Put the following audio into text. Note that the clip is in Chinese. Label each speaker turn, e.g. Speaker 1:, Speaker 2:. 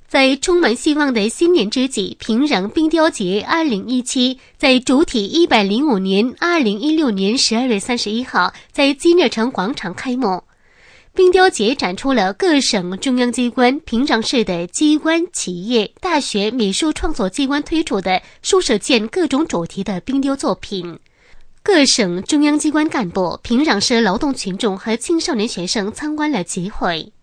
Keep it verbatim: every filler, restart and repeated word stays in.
Speaker 1: 在充满希望的新年之际，平壤冰雕节二零一七在主体一百零五年二零一六年十二月三十一号在金日成广场开幕。冰雕节展出了各省中央机关、平壤市的机关、企业、大学、美术创作机关推出的数十件各种主题的冰雕作品。各省中央机关干部、平壤市劳动群众和青少年学生参观了集会。